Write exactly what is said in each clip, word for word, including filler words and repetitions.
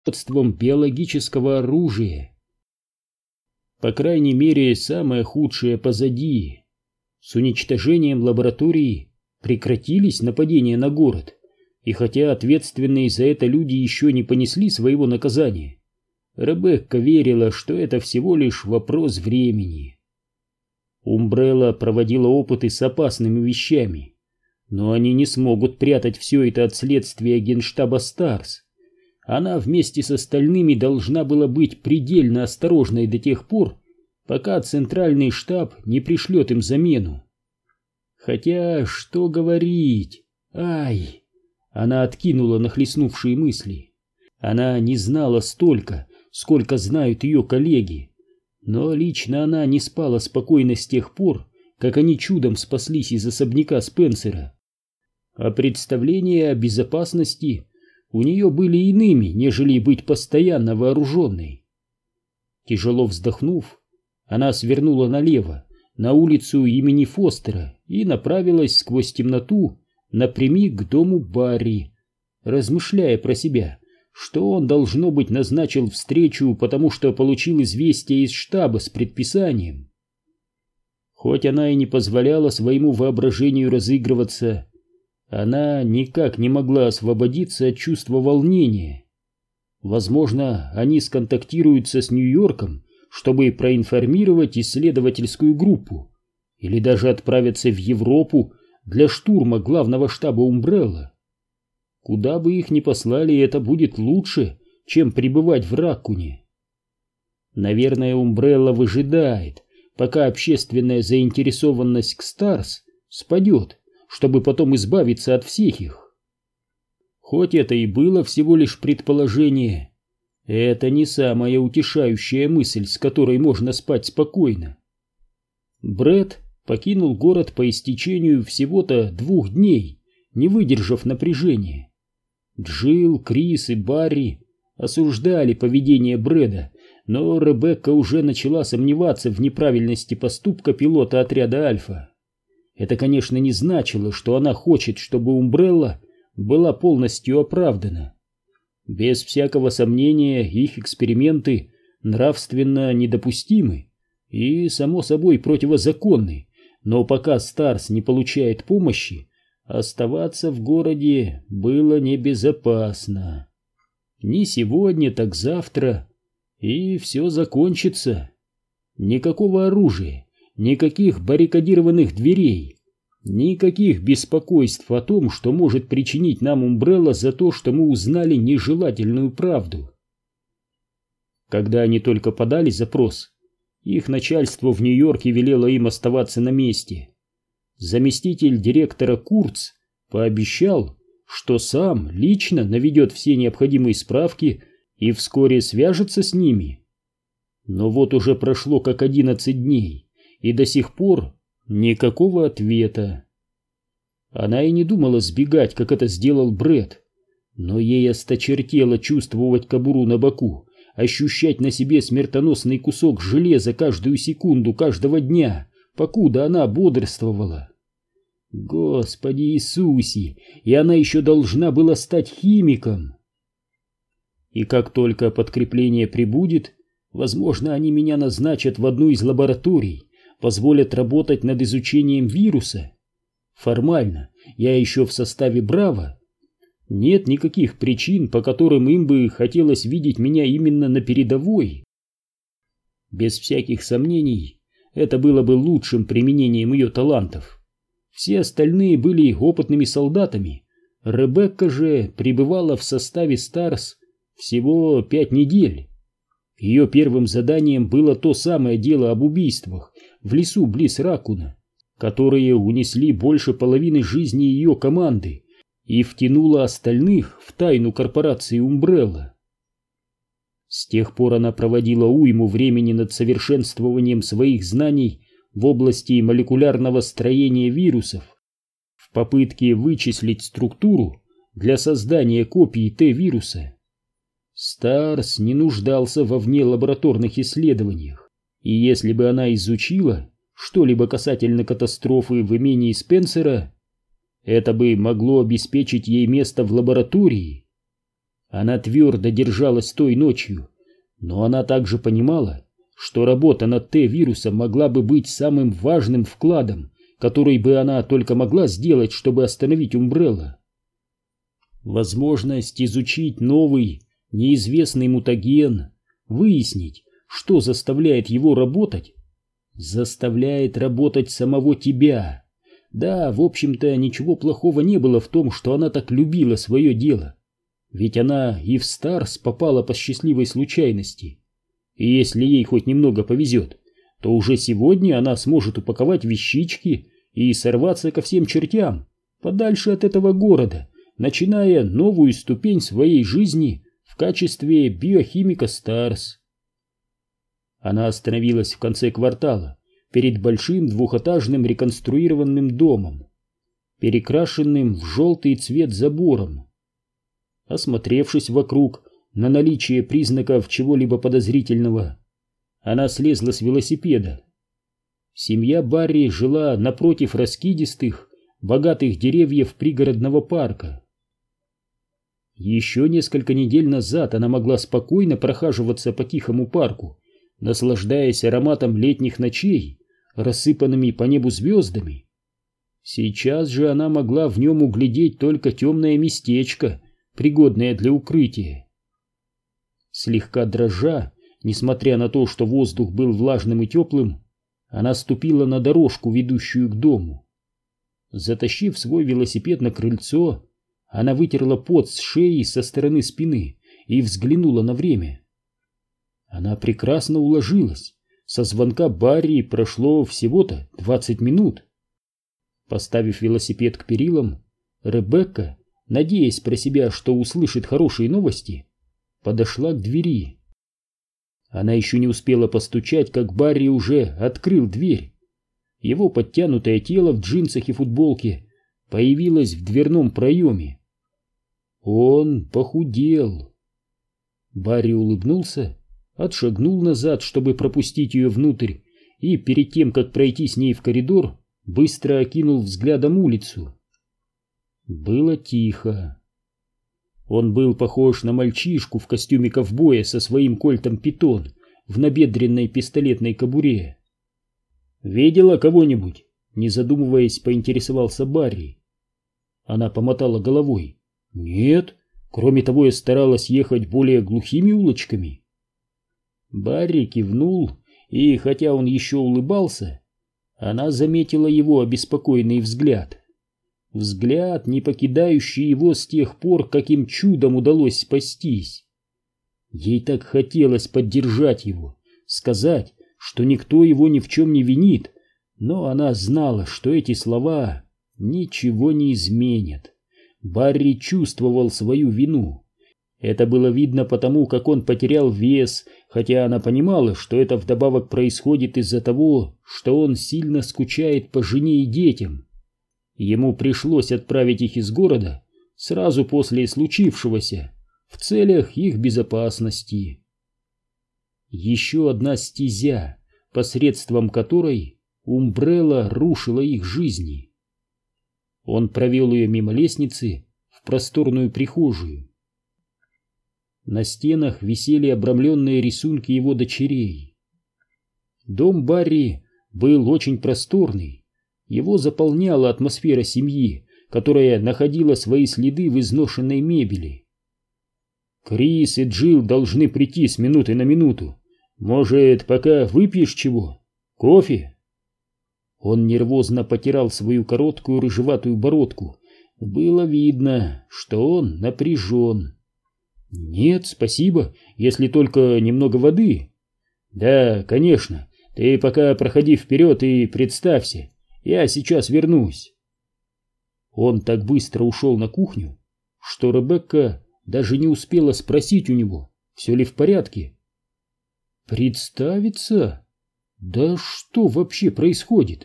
производством биологического оружия. По крайней мере, самое худшее позади. С уничтожением лаборатории прекратились нападения на город, и хотя ответственные за это люди еще не понесли своего наказания, Ребекка верила, что это всего лишь вопрос времени. Умбрелла проводила опыты с опасными вещами, но они не смогут прятать все это от следствия Генштаба Старс. Она вместе с остальными должна была быть предельно осторожной до тех пор, пока Центральный штаб не пришлет им замену. Хотя, что говорить? Ай! Она откинула нахлестнувшие мысли. Она не знала столько, сколько знают ее коллеги, но лично она не спала спокойно с тех пор, как они чудом спаслись из особняка Спенсера. А представления о безопасности у нее были иными, нежели быть постоянно вооруженной. Тяжело вздохнув, она свернула налево, на улицу имени Фостера, и направилась сквозь темноту напрямик к дому Барри, размышляя про себя, что он, должно быть, назначил встречу, потому что получил известие из штаба с предписанием. Хоть она и не позволяла своему воображению разыгрываться, она никак не могла освободиться от чувства волнения. Возможно, они сконтактируются с Нью-Йорком, чтобы проинформировать исследовательскую группу, или даже отправятся в Европу для штурма главного штаба Умбрелла. Куда бы их ни послали, это будет лучше, чем пребывать в Раккуне. Наверное, Умбрелла выжидает, пока общественная заинтересованность к Старс спадет, чтобы потом избавиться от всех их. Хоть это и было всего лишь предположение, это не самая утешающая мысль, с которой можно спать спокойно. Брэд покинул город по истечению всего-то двух дней, не выдержав напряжения. Джилл, Крис и Барри осуждали поведение Брэда, но Ребекка уже начала сомневаться в неправильности поступка пилота отряда Альфа. Это, конечно, не значило, что она хочет, чтобы Умбрелла была полностью оправдана. Без всякого сомнения, их эксперименты нравственно недопустимы и, само собой, противозаконны, но пока Старс не получает помощи, оставаться в городе было небезопасно. Не сегодня, так завтра, и все закончится. Никакого оружия, никаких баррикадированных дверей, никаких беспокойств о том, что может причинить нам Умбрелла за то, что мы узнали нежелательную правду. Когда они только подали запрос, их начальство в Нью-Йорке велело им оставаться на месте. Заместитель директора Курц пообещал, что сам лично наведет все необходимые справки и вскоре свяжется с ними. Но вот уже прошло как одиннадцать дней, и до сих пор никакого ответа. Она и не думала сбегать, как это сделал Брэд, но ей осточертело чувствовать кобуру на боку, ощущать на себе смертоносный кусок железа каждую секунду каждого дня, покуда она бодрствовала. Господи Иисусе, и она еще должна была стать химиком. И как только подкрепление прибудет, возможно, они меня назначат в одну из лабораторий, позволят работать над изучением вируса. Формально я еще в составе Браво. Нет никаких причин, по которым им бы хотелось видеть меня именно на передовой. Без всяких сомнений, это было бы лучшим применением ее талантов. Все остальные были опытными солдатами. Ребекка же пребывала в составе Старс всего пять недель. Ее первым заданием было то самое дело об убийствах в лесу близ Раккуна, которые унесли больше половины жизни ее команды и втянуло остальных в тайну корпорации Умбрелла. С тех пор она проводила уйму времени над совершенствованием своих знаний в области молекулярного строения вирусов, в попытке вычислить структуру для создания копии Т-вируса. Старс не нуждался во внелабораторных исследованиях, и если бы она изучила что-либо касательно катастрофы в имении Спенсера, это бы могло обеспечить ей место в лаборатории. Она твердо держалась той ночью, но она также понимала, что работа над Т-вирусом могла бы быть самым важным вкладом, который бы она только могла сделать, чтобы остановить Умбрелла. Возможность изучить новый, неизвестный мутаген, выяснить, что заставляет его работать, заставляет работать самого тебя. Да, в общем-то, ничего плохого не было в том, что она так любила свое дело. Ведь она и в Старс попала по счастливой случайности. И если ей хоть немного повезет, то уже сегодня она сможет упаковать вещички и сорваться ко всем чертям, подальше от этого города, начиная новую ступень своей жизни в качестве биохимика Старс. Она остановилась в конце квартала перед большим двухэтажным реконструированным домом, перекрашенным в желтый цвет забором. Осмотревшись вокруг на наличие признаков чего-либо подозрительного, она слезла с велосипеда. Семья Барри жила напротив раскидистых, богатых деревьев пригородного парка. Еще несколько недель назад она могла спокойно прохаживаться по тихому парку, наслаждаясь ароматом летних ночей, рассыпанными по небу звездами. Сейчас же она могла в нем углядеть только темное местечко, пригодное для укрытия. Слегка дрожа, несмотря на то, что воздух был влажным и теплым, она ступила на дорожку, ведущую к дому. Затащив свой велосипед на крыльцо, она вытерла пот с шеи со стороны спины и взглянула на время. Она прекрасно уложилась. Со звонка Барри прошло всего-то двадцать минут. Поставив велосипед к перилам, Ребекка, надеясь про себя, что услышит хорошие новости, подошла к двери. Она еще не успела постучать, как Барри уже открыл дверь. Его подтянутое тело в джинсах и футболке появилось в дверном проеме. Он похудел. Барри улыбнулся, отшагнул назад, чтобы пропустить ее внутрь, и перед тем, как пройти с ней в коридор, быстро окинул взглядом улицу. Было тихо. Он был похож на мальчишку в костюме ковбоя со своим кольтом Питон в набедренной пистолетной кобуре. «Видела кого-нибудь?» — не задумываясь, поинтересовался Барри. Она помотала головой. «Нет, кроме того, я старалась ехать более глухими улочками». Барри кивнул, и хотя он еще улыбался, она заметила его обеспокоенный взгляд. Взгляд, не покидающий его с тех пор, каким чудом удалось спастись. Ей так хотелось поддержать его, сказать, что никто его ни в чем не винит, но она знала, что эти слова ничего не изменят. Барри чувствовал свою вину. Это было видно потому, как он потерял вес, хотя она понимала, что это вдобавок происходит из-за того, что он сильно скучает по жене и детям. Ему пришлось отправить их из города сразу после случившегося, в целях их безопасности. Еще одна стезя, посредством которой Умбрелла рушила их жизни. Он провел ее мимо лестницы в просторную прихожую. На стенах висели обрамленные рисунки его дочерей. Дом Барри был очень просторный. Его заполняла атмосфера семьи, которая находила свои следы в изношенной мебели. «Крис и Джилл должны прийти с минуты на минуту. Может, пока выпьешь чего? Кофе?» Он нервозно потирал свою короткую рыжеватую бородку. Было видно, что он напряжен. «Нет, спасибо, если только немного воды». «Да, конечно, ты пока проходи вперед и представься, я сейчас вернусь». Он так быстро ушел на кухню, что Ребекка даже не успела спросить у него, все ли в порядке. «Представиться? Да что вообще происходит?»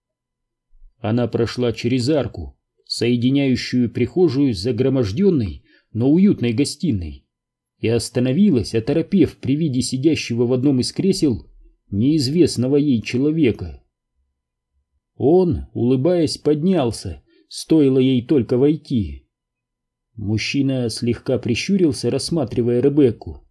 Она прошла через арку, соединяющую прихожую с загроможденной, но уютной гостиной, и остановилась, оторопев при виде сидящего в одном из кресел неизвестного ей человека. Он, улыбаясь, поднялся, стоило ей только войти. Мужчина слегка прищурился, рассматривая Ребекку.